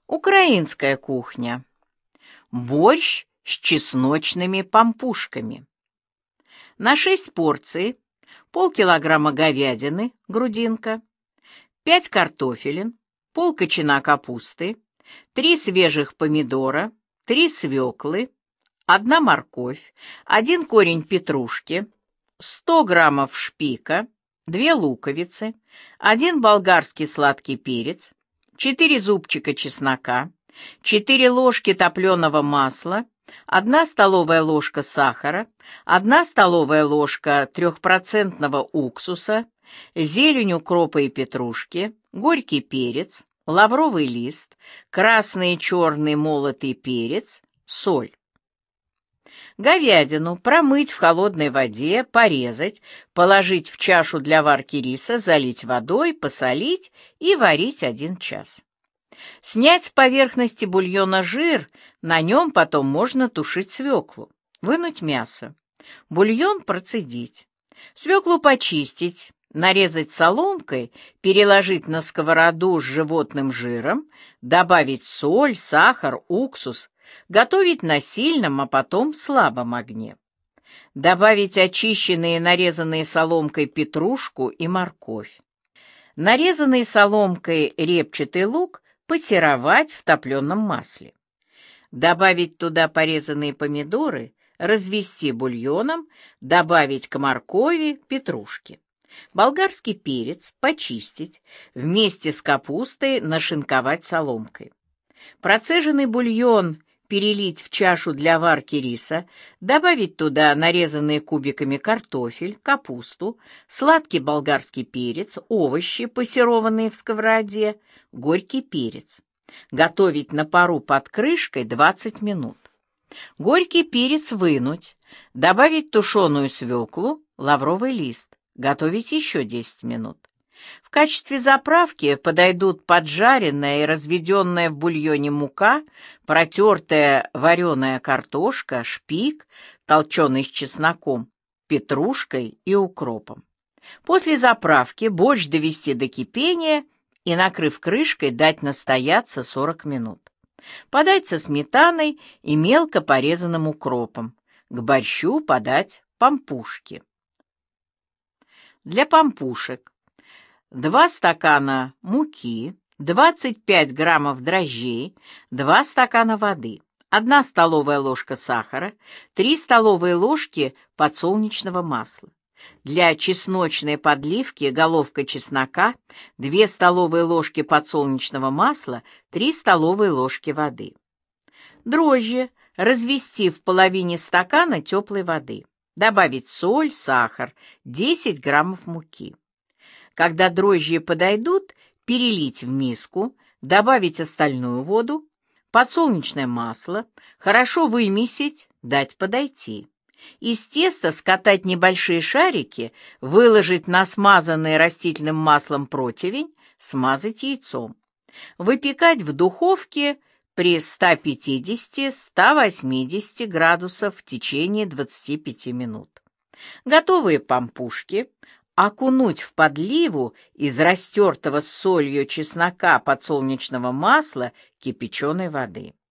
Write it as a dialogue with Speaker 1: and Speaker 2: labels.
Speaker 1: Украинская кухня. Борщ с чесночными пампушками. На 6 порций полкилограмма говядины, грудинка, 5 картофелин, полкочана капусты, 3 свежих помидора, 3 свеклы, 1 морковь, 1 корень петрушки, 100 граммов шпика, 2 луковицы, 1 болгарский сладкий перец, 4 зубчика чеснока, 4 ложки топленого масла, 1 столовая ложка сахара, 1 столовая ложка 3% уксуса, зелень укропа и петрушки, горький перец, лавровый лист, красный и черный молотый перец, соль. Говядину промыть в холодной воде, порезать, положить в чашу для варки риса, залить водой, посолить и варить 1 час. Снять с поверхности бульона жир, на нем потом можно тушить свеклу. Вынуть мясо. Бульон процедить. Свеклу почистить, нарезать соломкой, переложить на сковороду с животным жиром, добавить соль, сахар, уксус, готовить на сильном, а потом слабом огне. Добавить очищенные и нарезанные соломкой петрушку и морковь. Нарезанный соломкой репчатый лук пассеровать в топленом масле. Добавить туда порезанные помидоры, развести бульоном, добавить к моркови петрушки. Болгарский перец почистить, вместе с капустой нашинковать соломкой. Процеженный бульон перелить в чашу для варки риса, добавить туда нарезанные кубиками картофель, капусту, сладкий болгарский перец, овощи, пассерованные в сковороде, горький перец. Готовить на пару под крышкой 20 минут. Горький перец вынуть, добавить тушеную свеклу, лавровый лист. Готовить еще 10 минут. В качестве заправки подойдут поджаренная и разведенная в бульоне мука, протертая вареная картошка, шпик, толченый с чесноком, петрушкой и укропом. После заправки борщ довести до кипения и, накрыв крышкой, дать настояться 40 минут. Подать со сметаной и мелко порезанным укропом. К борщу подать пампушки. Для пампушек 2 стакана муки, 25 граммов дрожжей, 2 стакана воды, 1 столовая ложка сахара, 3 столовые ложки подсолнечного масла. Для чесночной подливки головка чеснока, 2 столовые ложки подсолнечного масла, 3 столовые ложки воды. Дрожжи развести в половине стакана теплой воды. Добавить соль, сахар, 10 граммов муки. Когда дрожжи подойдут, перелить в миску, добавить остальную воду, подсолнечное масло, хорошо вымесить, дать подойти. Из теста скатать небольшие шарики, выложить на смазанный растительным маслом противень, смазать яйцом. Выпекать в духовке при 150-180 градусов в течение 25 минут. Готовые пампушки окунуть в подливу из растертого с солью чеснока подсолнечного масла кипяченой воды.